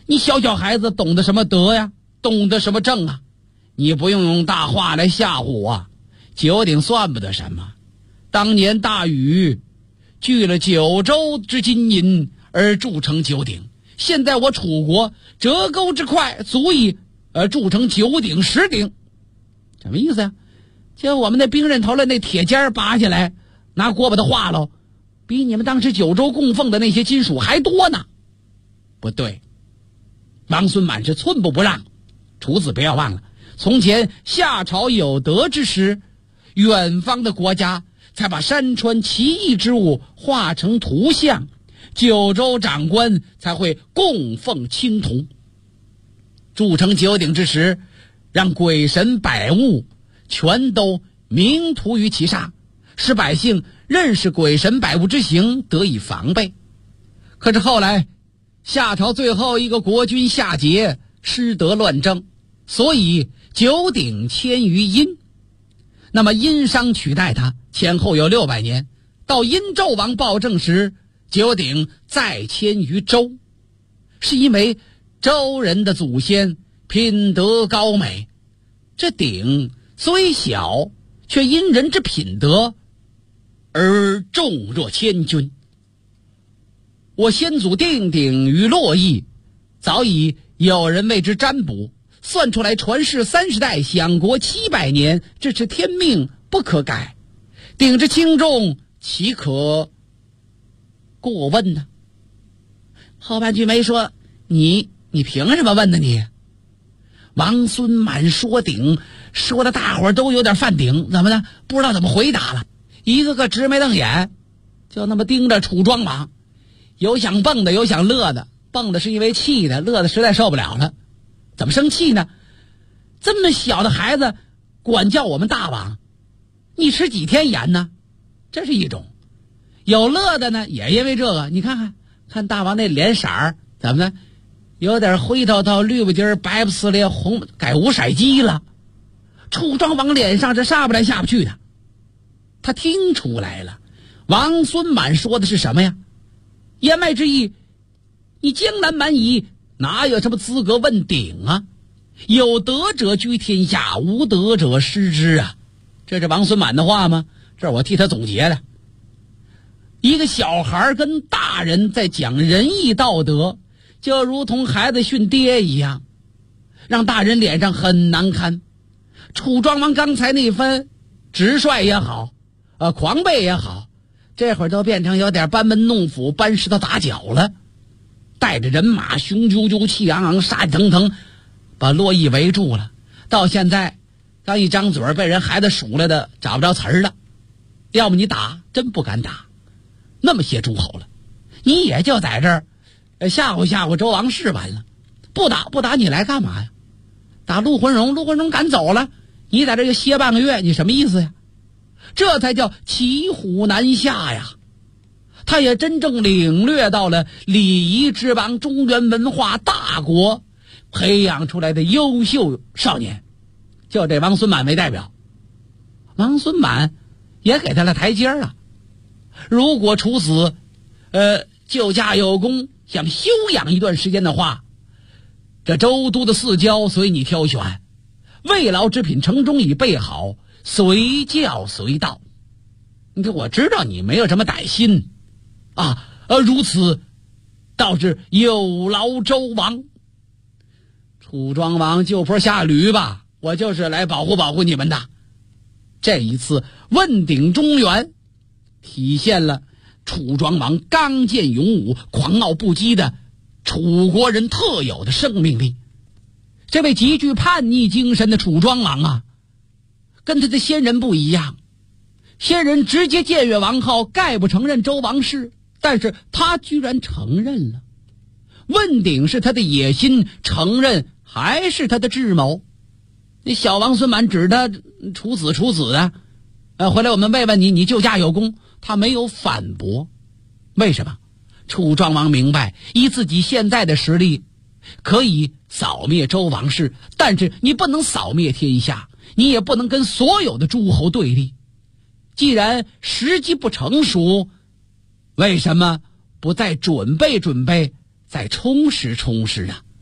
你小孩子懂得什么德呀？懂得什么正啊？你不用用大话来吓唬我。九鼎算不得什么，当年大禹聚了九州之金银而铸成九鼎，现在我楚国折钩之快足以铸成九鼎10鼎。什么意思呀？就我们那兵刃头的那铁尖拔下来，拿锅把它化了，比你们当时九州供奉的那些金属还多呢。不对，王孙满是寸步不让。楚子不要忘了，从前夏朝有德之时，远方的国家才把山川奇异之物画成图像，九州长官才会供奉青铜。铸成九鼎之时，让鬼神百物全都名图于其上，使百姓认识鬼神百物之行，得以防备。可是后来夏朝最后一个国君夏桀失德乱政，所以九鼎迁于殷。那么殷商取代他前后有600年，到殷纣王暴政时，九鼎再迁于周。是因为周人的祖先品德高美，这鼎虽小，却因人之品德而重若千钧。我先祖定鼎于洛邑，早已有人为之占卜，算出来传世30代，享国700年，这是天命，不可改。鼎之轻重，岂可过问呢？后半句没说，你凭什么问呢？你王孙满说鼎，说的大伙儿都有点犯顶，怎么呢？不知道怎么回答了，一个个直眉瞪眼，就那么盯着楚庄王。有想蹦的，有想乐的。蹦的是因为气的，乐的实在受不了了。怎么生气呢？这么小的孩子管教我们大王，你吃几天盐呢？这是一种。有乐的呢，也因为这个。你看大王那脸色儿怎么呢？有点灰头头、绿不丁、白不呲咧、红改五色鸡了。楚庄王脸上这上不来下不去的，他听出来了，王孙满说的是什么呀？言外之意，你江南蛮夷哪有什么资格问鼎啊？有德者居天下，无德者失之啊！这是王孙满的话吗？这是我替他总结的。一个小孩跟大人在讲仁义道德，就如同孩子训爹一样，让大人脸上很难堪。楚庄王刚才那番直率也好，狂悖也好，这会儿都变成有点班门弄斧、搬石头打脚了。带着人马雄赳赳、气昂昂、杀气腾腾，把洛邑围住了。到现在刚一张嘴被人孩子数来的找不着词儿了。要么你打，真不敢打，那么些诸侯了，你也就在这儿吓唬吓唬周王室完了。不打你来干嘛呀？打陆浑荣赶走了，你在这又歇半个月，你什么意思呀？这才叫骑虎难下呀！他也真正领略到了礼仪之邦、中原文化大国培养出来的优秀少年，就这王孙满为代表。王孙满也给他了台阶了。如果处子救驾有功，想休养一段时间的话，这周都的4郊随你挑选，慰劳之品城中已备好，随叫随到。你看，我知道你没有什么歹心啊，如此倒是有劳周王。楚庄王就坡下驴吧，我就是来保护保护你们的。这一次问鼎中原，体现了楚庄王刚健勇武、狂傲不羁的楚国人特有的生命力。这位极具叛逆精神的楚庄王啊，跟他的先人不一样。先人直接僭越王号，概不承认周王室，但是他居然承认了。问鼎是他的野心，承认还是他的智谋。那小王孙满指他处子的，回来我们慰问你救驾有功，他没有反驳。为什么？楚庄王明白，以自己现在的实力可以扫灭周王室，但是你不能扫灭天下，你也不能跟所有的诸侯对立。既然时机不成熟，为什么不再准备，再充实啊？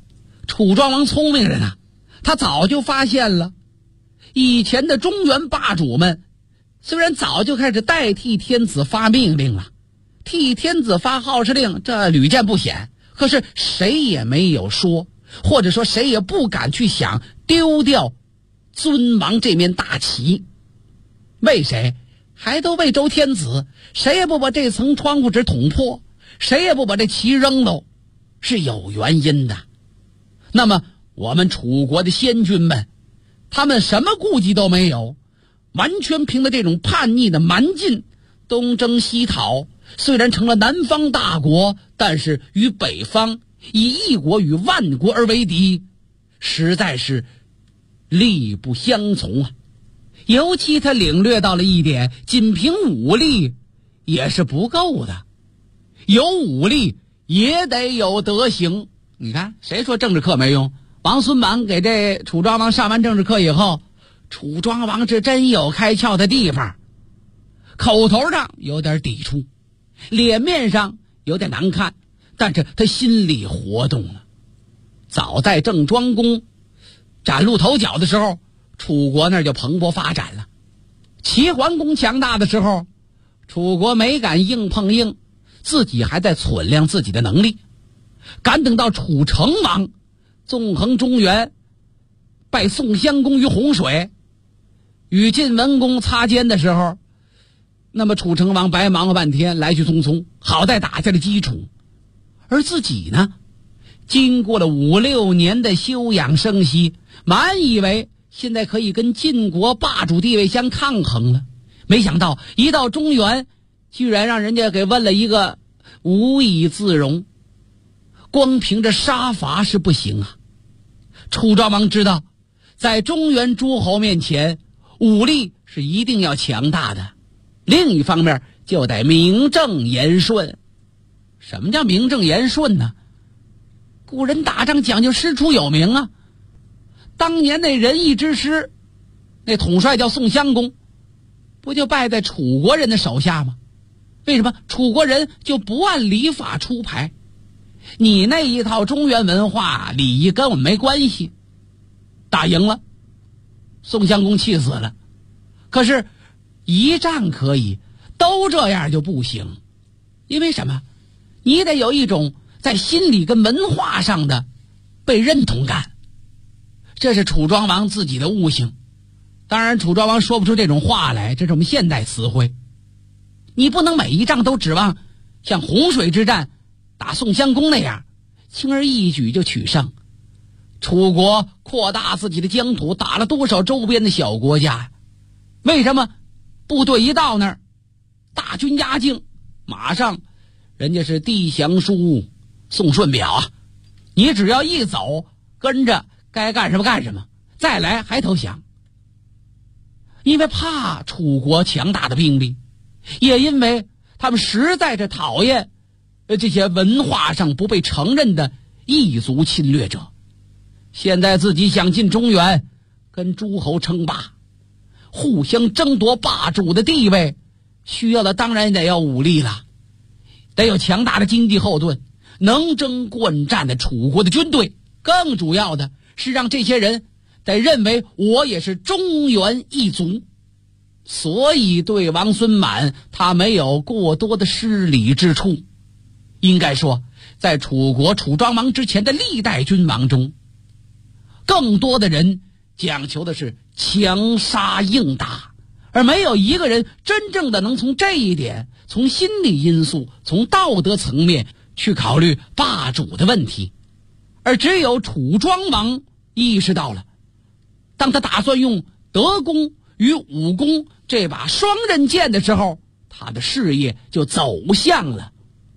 楚庄王聪明人啊，他早就发现了，以前的中原霸主们虽然早就开始代替天子发命令了，替天子发号施令，这屡见不鲜，可是谁也没有说，或者说谁也不敢去想丢掉尊王这面大旗。为谁？还都为周天子，谁也不把这层窗户纸捅破，谁也不把这旗扔喽，是有原因的。那么我们楚国的先君们，他们什么顾忌都没有，完全凭着这种叛逆的蛮劲，东征西讨，虽然成了南方大国，但是与北方以一国与万国而为敌，实在是力不相从啊。尤其他领略到了一点，仅凭武力也是不够的，有武力也得有德行。你看谁说政治课没用？王孙满给这楚庄王上完政治课以后，楚庄王是真有开窍的地方，口头上有点抵触，脸面上有点难看，但是他心里活动了。早在郑庄公崭露头角的时候，楚国那儿就蓬勃发展了。齐桓公强大的时候，楚国没敢硬碰硬，自己还在忖量自己的能力。敢等到楚成王纵横中原，拜宋襄公于洪水，与晋文公擦肩的时候，那么楚成王白忙了半天，来去匆匆，好在打下了基础。而自己呢，经过了5、6年的休养生息，满以为现在可以跟晋国霸主地位相抗衡了，没想到一到中原，居然让人家给问了一个无以自容。光凭着杀伐是不行啊。楚庄王知道，在中原诸侯面前，武力是一定要强大的，另一方面就得名正言顺。什么叫名正言顺呢？古人打仗讲究师出有名啊。当年那仁义之师，那统帅叫宋襄公，不就败在楚国人的手下吗？为什么楚国人就不按礼法出牌？你那一套中原文化礼仪跟我们没关系。打赢了，宋襄公气死了。可是一战可以，都这样就不行。因为什么？你得有一种在心理跟文化上的被认同感。这是楚庄王自己的悟性。当然楚庄王说不出这种话来，这是我们现代词汇。你不能每一仗都指望像洪水之战打宋襄公那样轻而易举就取胜。楚国扩大自己的疆土，打了多少周边的小国家？为什么部队一到那儿，大军压境，马上人家是递降书送顺表啊，你只要一走，跟着该干什么干什么，再来还投降。因为怕楚国强大的兵力，也因为他们实在是讨厌这些文化上不被承认的异族侵略者。现在自己想进中原，跟诸侯称霸，互相争夺霸主的地位，需要的当然得要武力了，得有强大的经济后盾，能征惯战的楚国的军队。更主要的是让这些人得认为我也是中原一族。所以对王孙满他没有过多的失礼之处。应该说，在楚国楚庄王之前的历代君王中，更多的人讲求的是强杀硬打，而没有一个人真正的能从这一点，从心理因素，从道德层面去考虑霸主的问题。而只有楚庄王意识到了，当他打算用德功与武功这把双刃剑的时候，他的事业就走向了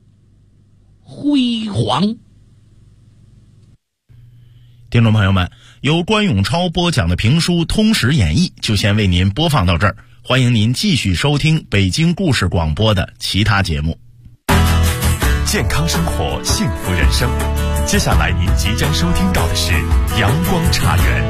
辉煌。
听众朋友们，由关永超播讲的评书《通史演义》就先为您播放到这儿，欢迎您继续收听北京故事广播的其他节目。
健康生活，幸福人生。接下来您即将收听到的是阳光茶园。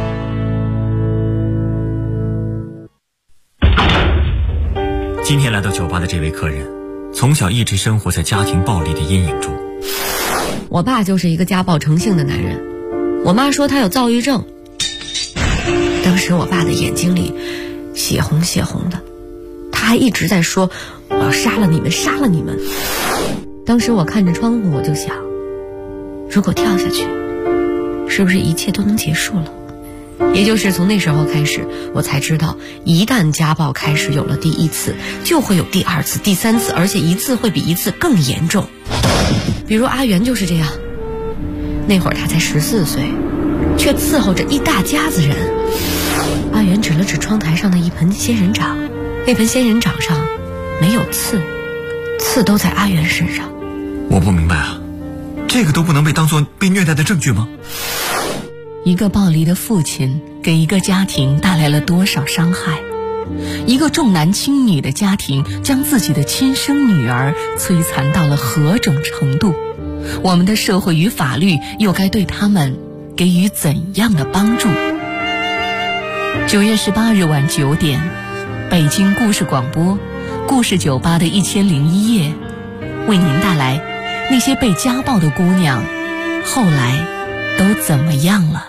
今天来到酒吧的这位客人，从小一直生活在家庭暴力的阴影中。
我爸就是一个家暴成性的男人， 我妈说她有躁郁症。当时我爸的眼睛里血红血红的，他还一直在说我要杀了你们，杀了你们。当时我看着窗户，我就想，如果跳下去，是不是一切都能结束了？也就是从那时候开始，我才知道，一旦家暴开始有了第一次，就会有第二次、第三次，而且一次会比一次更严重。比如阿元就是这样，那会儿他才14岁，却伺候着一大家子人。阿元指了指窗台上的一盆仙人掌，那盆仙人掌上没有刺，刺都在阿元身上。
我不明白啊，这个都不能被当作被虐待的证据吗？
一个暴力的父亲给一个家庭带来了多少伤害？一个重男轻女的家庭将自己的亲生女儿摧残到了何种程度？我们的社会与法律又该对他们给予怎样的帮助？9月18日晚9点，北京故事广播故事酒吧的1001夜，为您带来那些被家暴的姑娘后来都怎么样了。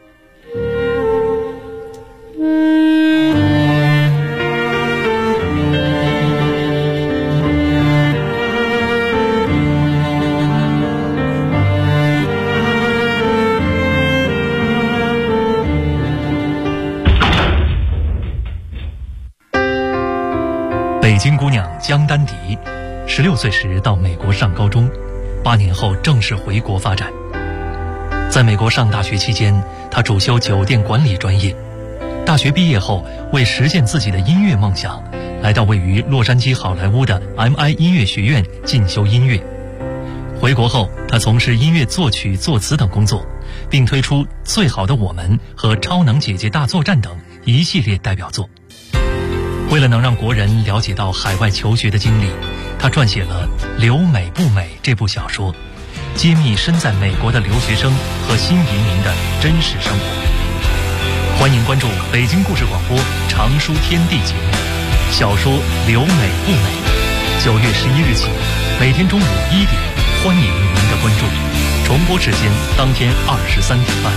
北京姑娘江丹迪，16岁时到美国上高中，8年后正式回国发展。在美国上大学期间，她主修酒店管理专业。大学毕业后，为实现自己的音乐梦想，来到位于洛杉矶好莱坞的 MI 音乐学院进修音乐。回国后，她从事音乐作曲、作词等工作，并推出《最好的我们》和《超能姐姐大作战》等一系列代表作。为了能让国人了解到海外求学的经历，他撰写了《留美不美》这部小说，揭秘身在美国的留学生和新移民的真实生活。欢迎关注北京故事广播常书天地节目小说《留美不美》，9月11日起，每天中午1点，欢迎您的关注。重播时间当天23点半。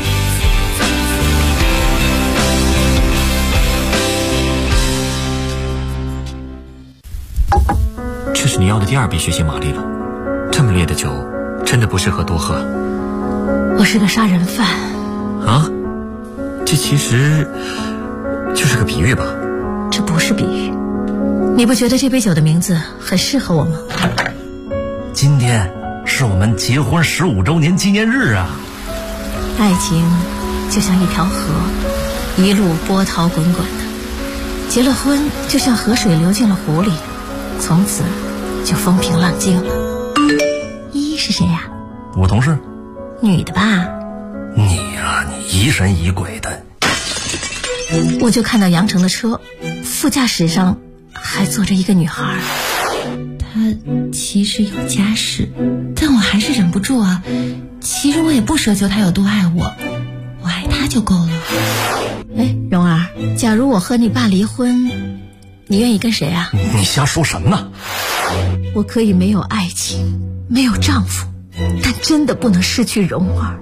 这是你要的第2杯血腥玛丽了，这么烈的酒真的不适合多喝。
我是个杀人犯
啊？这其实就是个比喻吧？
这不是比喻，你不觉得这杯酒的名字很适合我吗？
今天是我们结婚15周年纪念日啊！
爱情就像一条河，一路波涛滚滚的，结了婚就像河水流进了湖里，从此就风平浪静了。依依是谁呀？
我同事。
女的吧？
你呀，你疑神疑鬼的。
我就看到杨成的车，副驾驶上还坐着一个女孩，她其实有家室，但我还是忍不住啊。其实我也不奢求她有多爱我，我爱她就够了。哎，蓉儿，假如我和你爸离婚，你愿意跟谁啊？
你瞎说什么呢？
我可以没有爱情，没有丈夫，但真的不能失去蓉儿。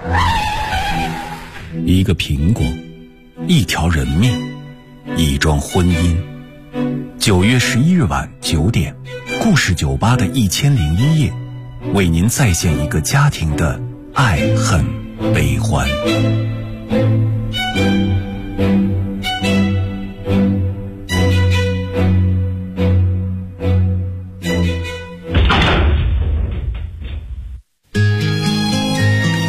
一个苹果，一条人命，一桩婚姻。9月11日晚9点，故事酒吧的1001夜，为您再现一个家庭的爱恨悲欢。